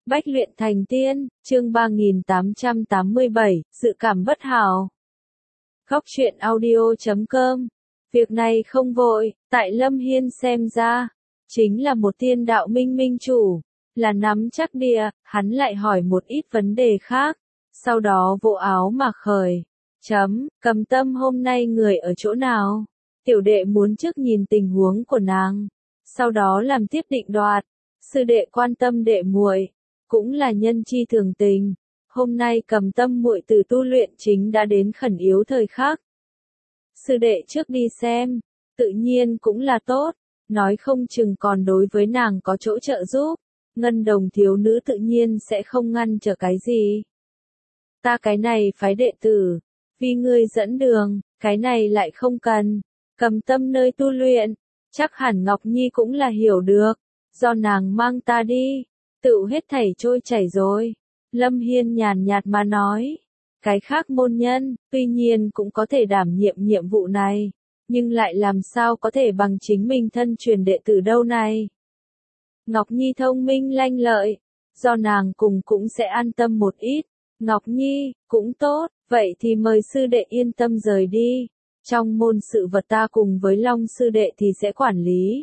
Bách luyện thành tiên, chương 3887, dự cảm bất hảo. Góc truyện audio.com. Việc này không vội, tại Lâm Hiên xem ra, chính là một tiên đạo minh minh chủ, là nắm chắc địa, hắn lại hỏi một ít vấn đề khác, sau đó vỗ áo mà khởi. Cầm Tâm hôm nay người ở chỗ nào? Tiểu đệ muốn trước nhìn tình huống của nàng, sau đó làm tiếp định đoạt. Sư đệ quan tâm đệ muội, cũng là nhân chi thường tình. Hôm nay Cầm Tâm muội từ tu luyện chính đã đến khẩn yếu thời khắc. Sư đệ trước đi xem, tự nhiên cũng là tốt, nói không chừng còn đối với nàng có chỗ trợ giúp. Ngân đồng thiếu nữ tự nhiên sẽ không ngăn trở cái gì. Ta cái này phái đệ tử, vì ngươi dẫn đường, cái này lại không cần. Cầm Tâm nơi tu luyện, chắc hẳn Ngọc Nhi cũng là hiểu được, do nàng mang ta đi, tự hết thảy trôi chảy rồi. Lâm Hiên nhàn nhạt mà nói, cái khác môn nhân, tuy nhiên cũng có thể đảm nhiệm nhiệm vụ này, nhưng lại làm sao có thể bằng chính mình thân truyền đệ tử đâu này. Ngọc Nhi thông minh lanh lợi, do nàng cùng cũng sẽ an tâm một ít. Ngọc Nhi, cũng tốt, vậy thì mời sư đệ yên tâm rời đi. Trong môn sự vật ta cùng với Long sư đệ thì sẽ quản lý.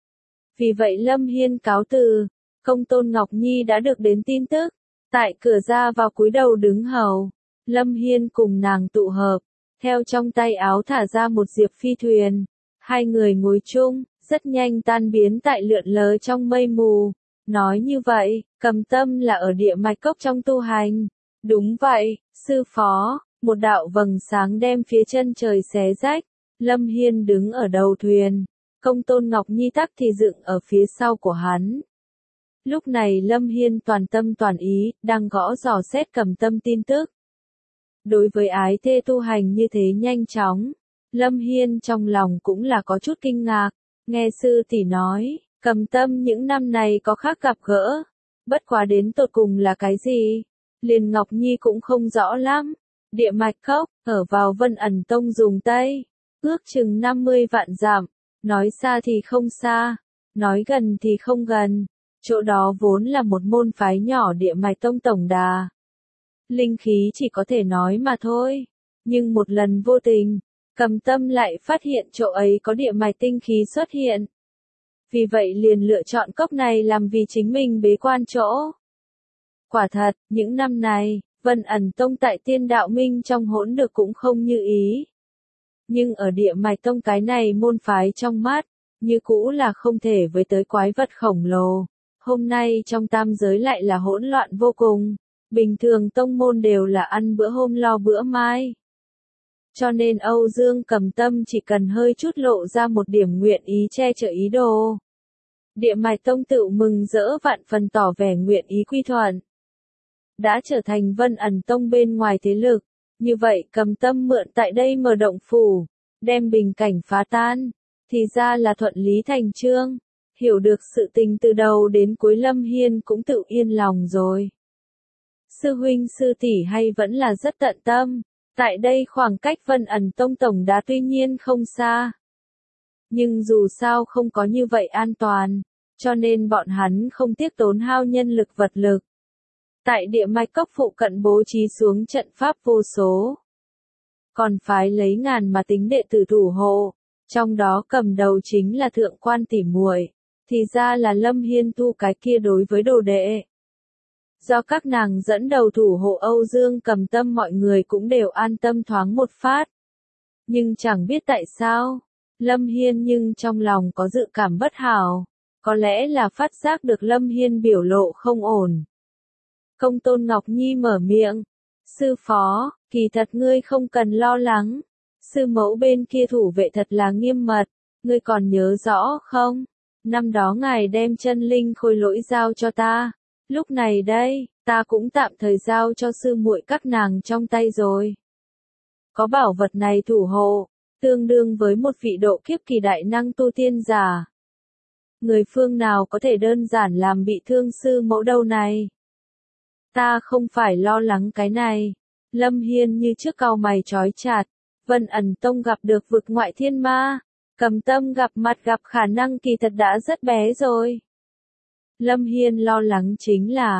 Vì vậy Lâm Hiên cáo từ, công tôn Ngọc Nhi đã được đến tin tức. Tại cửa ra vào cúi đầu đứng hầu, Lâm Hiên cùng nàng tụ hợp, theo trong tay áo thả ra một diệp phi thuyền. Hai người ngồi chung, rất nhanh tan biến tại lượn lờ trong mây mù. Nói như vậy, Cầm Tâm là ở địa mạch cốc trong tu hành. Đúng vậy, sư phó, một đạo vầng sáng đem phía chân trời xé rách. Lâm Hiên đứng ở đầu thuyền, công tôn Ngọc Nhi tắc thì dựng ở phía sau của hắn. Lúc này Lâm Hiên toàn tâm toàn ý, đang gõ dò xét Cầm Tâm tin tức. Đối với ái thê tu hành như thế nhanh chóng, Lâm Hiên trong lòng cũng là có chút kinh ngạc. Nghe sư tỷ nói, Cầm Tâm những năm này có khác gặp gỡ, bất quá đến tột cùng là cái gì, liền Ngọc Nhi cũng không rõ lắm. Địa mạch cốc, ở vào Vân Ẩn Tông dùng Tây, ước chừng 50 vạn dặm, nói xa thì không xa, nói gần thì không gần. Chỗ đó vốn là một môn phái nhỏ địa mạch tông tổng đà. Linh khí chỉ có thể nói mà thôi, nhưng một lần vô tình, Cầm Tâm lại phát hiện chỗ ấy có địa mạch tinh khí xuất hiện. Vì vậy liền lựa chọn cốc này làm vì chính mình bế quan chỗ. Quả thật, những năm này, Vân Ẩn Tông tại Tiên Đạo Minh trong hỗn được cũng không như ý. Nhưng ở địa mạch tông cái này môn phái trong mắt, như cũ là không thể với tới quái vật khổng lồ. Hôm nay trong tam giới lại là hỗn loạn vô cùng, bình thường tông môn đều là ăn bữa hôm lo bữa mai. Cho nên Âu Dương Cầm Tâm chỉ cần hơi chút lộ ra một điểm nguyện ý che chở ý đồ. Địa mạch tông tự mừng rỡ vạn phần tỏ vẻ nguyện ý quy thuận. Đã trở thành Vân Ẩn Tông bên ngoài thế lực, như vậy Cầm Tâm mượn tại đây mở động phủ, đem bình cảnh phá tan, thì ra là thuận lý thành chương. Hiểu được sự tình từ đầu đến cuối Lâm Hiên cũng tự yên lòng rồi. Sư huynh sư tỷ hay vẫn là rất tận tâm, tại đây khoảng cách Vân Ẩn Tông tổng đá tuy nhiên không xa. Nhưng dù sao không có như vậy an toàn, cho nên bọn hắn không tiếc tốn hao nhân lực vật lực. Tại địa mạch cốc phụ cận bố trí xuống trận pháp vô số. Còn phái lấy ngàn mà tính đệ tử thủ hộ, trong đó cầm đầu chính là thượng quan tỷ muội. Thì ra là Lâm Hiên tu cái kia đối với đồ đệ. Do các nàng dẫn đầu thủ hộ Âu Dương Cầm Tâm mọi người cũng đều an tâm thoáng một phát. Nhưng chẳng biết tại sao, Lâm Hiên nhưng trong lòng có dự cảm bất hảo, có lẽ là phát giác được Lâm Hiên biểu lộ không ổn. Công tôn Ngọc Nhi mở miệng, sư phó, kỳ thật ngươi không cần lo lắng, sư mẫu bên kia thủ vệ thật là nghiêm mật, ngươi còn nhớ rõ không? Năm đó ngài đem chân linh khôi lỗi giao cho ta, lúc này đây, ta cũng tạm thời giao cho sư muội các nàng trong tay rồi. Có bảo vật này thủ hộ, tương đương với một vị độ kiếp kỳ đại năng tu tiên giả. Người phương nào có thể đơn giản làm bị thương sư mẫu đâu này? Ta không phải lo lắng cái này. Lâm Hiên như trước cau mày trói chặt, Vân Ẩn Tông gặp được vực ngoại thiên ma. Cầm Tâm gặp mặt gặp khả năng kỳ thật đã rất bé rồi. Lâm Hiên lo lắng chính là,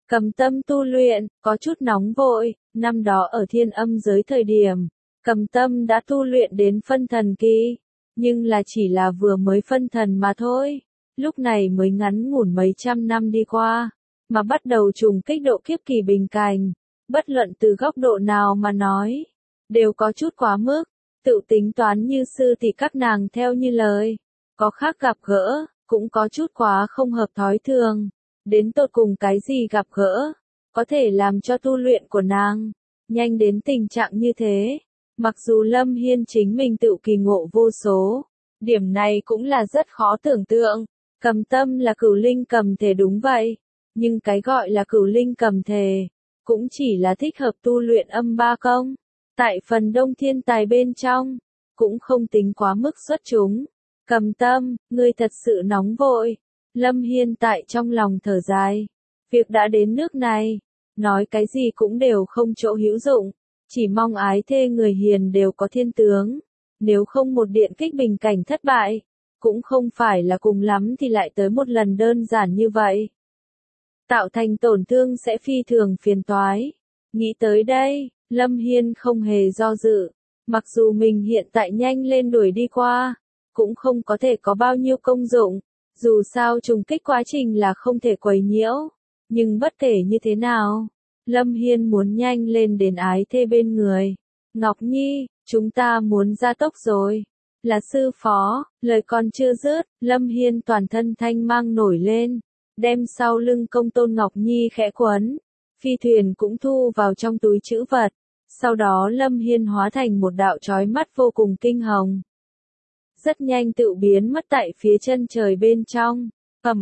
Cầm Tâm tu luyện, có chút nóng vội, năm đó ở Thiên Âm giới thời điểm, Cầm Tâm đã tu luyện đến phân thần kỳ, nhưng là chỉ là vừa mới phân thần mà thôi. Lúc này mới ngắn ngủn mấy trăm năm đi qua, mà bắt đầu trùng kích độ kiếp kỳ bình cảnh, bất luận từ góc độ nào mà nói, đều có chút quá mức, tự tính toán như sư thì các nàng theo như lời, có khác gặp gỡ, cũng có chút quá không hợp thói thường, đến tột cùng cái gì gặp gỡ, có thể làm cho tu luyện của nàng, nhanh đến tình trạng như thế, mặc dù Lâm Hiên chính mình tự kỳ ngộ vô số, điểm này cũng là rất khó tưởng tượng. Cầm Tâm là cửu linh cầm thể đúng vậy, nhưng cái gọi là cửu linh cầm thể, cũng chỉ là thích hợp tu luyện âm ba công. Tại phần đông thiên tài bên trong, cũng không tính quá mức xuất chúng. Cầm Tâm, ngươi thật sự nóng vội. Lâm Hiên tại trong lòng thở dài. Việc đã đến nước này, nói cái gì cũng đều không chỗ hữu dụng. Chỉ mong ái thê người hiền đều có thiên tướng. Nếu không một điện kích bình cảnh thất bại, cũng không phải là cùng lắm thì lại tới một lần đơn giản như vậy. Tạo thành tổn thương sẽ phi thường phiền toái. Nghĩ tới đây, Lâm Hiên không hề do dự. Mặc dù mình hiện tại nhanh lên đuổi đi qua, cũng không có thể có bao nhiêu công dụng. Dù sao trùng kích quá trình là không thể quấy nhiễu. Nhưng bất kể như thế nào, Lâm Hiên muốn nhanh lên đến ái thê bên người. Ngọc Nhi, chúng ta muốn ra tốc rồi. Là sư phó, lời còn chưa dứt, Lâm Hiên toàn thân thanh mang nổi lên, đem sau lưng công tôn Ngọc Nhi khẽ quấn, phi thuyền cũng thu vào trong túi trữ vật, sau đó Lâm Hiên hóa thành một đạo chói mắt vô cùng kinh hồng. Rất nhanh tự biến mất tại phía chân trời bên trong,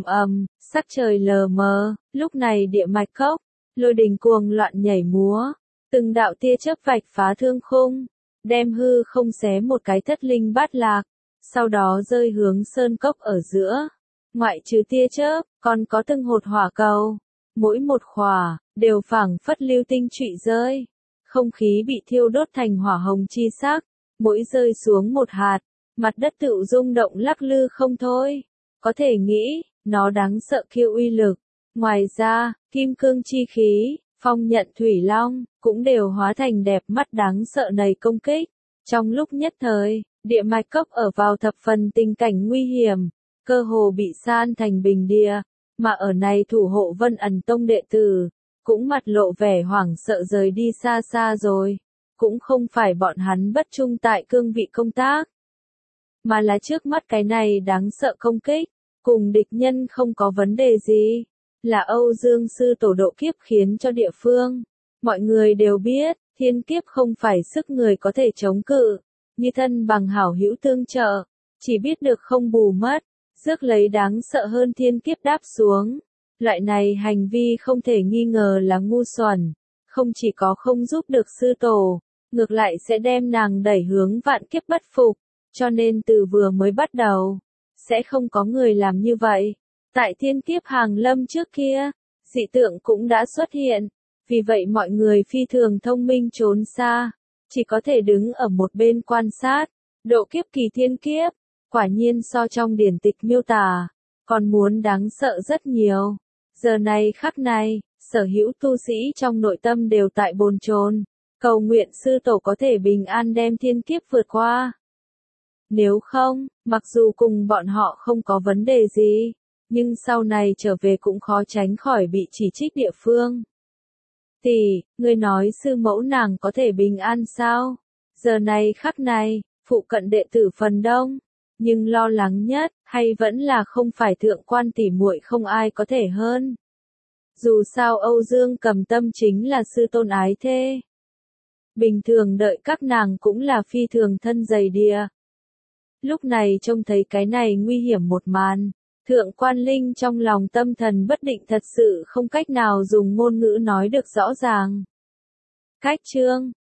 sắc trời lờ mờ, lúc này địa mạch cốc, lôi đình cuồng loạn nhảy múa, từng đạo tia chớp vạch phá thương khung. Đem hư không xé một cái thất linh bát lạc, sau đó rơi hướng sơn cốc ở giữa. Ngoại trừ tia chớp, còn có từng hột hỏa cầu, mỗi một khỏa, đều phảng phất lưu tinh trụy rơi. Không khí bị thiêu đốt thành hỏa hồng chi sắc, mỗi rơi xuống một hạt, mặt đất tự rung động lắc lư không thôi. Có thể nghĩ, nó đáng sợ kiêu uy lực. Ngoài ra, kim cương chi khí, phong nhận thủy long, cũng đều hóa thành đẹp mắt đáng sợ này công kích. Trong lúc nhất thời, địa mạch cốc ở vào thập phần tình cảnh nguy hiểm, cơ hồ bị san thành bình địa, mà ở này thủ hộ Vân Ẩn Tông đệ tử, cũng mặt lộ vẻ hoảng sợ rời đi xa xa rồi. Cũng không phải bọn hắn bất trung tại cương vị công tác, mà là trước mắt cái này đáng sợ công kích, cùng địch nhân không có vấn đề gì. Là Âu Dương sư tổ độ kiếp khiến cho địa phương. Mọi người đều biết, thiên kiếp không phải sức người có thể chống cự, như thân bằng hảo hữu tương trợ, chỉ biết được không bù mất, rước lấy đáng sợ hơn thiên kiếp đáp xuống. Loại này hành vi không thể nghi ngờ là ngu xuẩn, không chỉ có không giúp được sư tổ, ngược lại sẽ đem nàng đẩy hướng vạn kiếp bất phục, cho nên từ vừa mới bắt đầu, sẽ không có người làm như vậy. Tại thiên kiếp hàng lâm trước kia, dị tượng cũng đã xuất hiện, vì vậy mọi người phi thường thông minh trốn xa, chỉ có thể đứng ở một bên quan sát. Độ kiếp kỳ thiên kiếp, quả nhiên so trong điển tịch miêu tả, còn muốn đáng sợ rất nhiều. Giờ này khắc này, sở hữu tu sĩ trong nội tâm đều tại bồn chồn, cầu nguyện sư tổ có thể bình an đem thiên kiếp vượt qua. Nếu không, mặc dù cùng bọn họ không có vấn đề gì, nhưng sau này trở về cũng khó tránh khỏi bị chỉ trích địa phương. Tỷ, ngươi nói sư mẫu nàng có thể bình an sao? Giờ này khắc này, phụ cận đệ tử phần đông, nhưng lo lắng nhất, hay vẫn là không phải thượng quan tỷ muội không ai có thể hơn. Dù sao Âu Dương Cầm Tâm chính là sư tôn ái thê. Bình thường đợi các nàng cũng là phi thường thân dày địa. Lúc này trông thấy cái này nguy hiểm một màn, Thượng quan Linh trong lòng tâm thần bất định thật sự không cách nào dùng ngôn ngữ nói được rõ ràng. Cách chương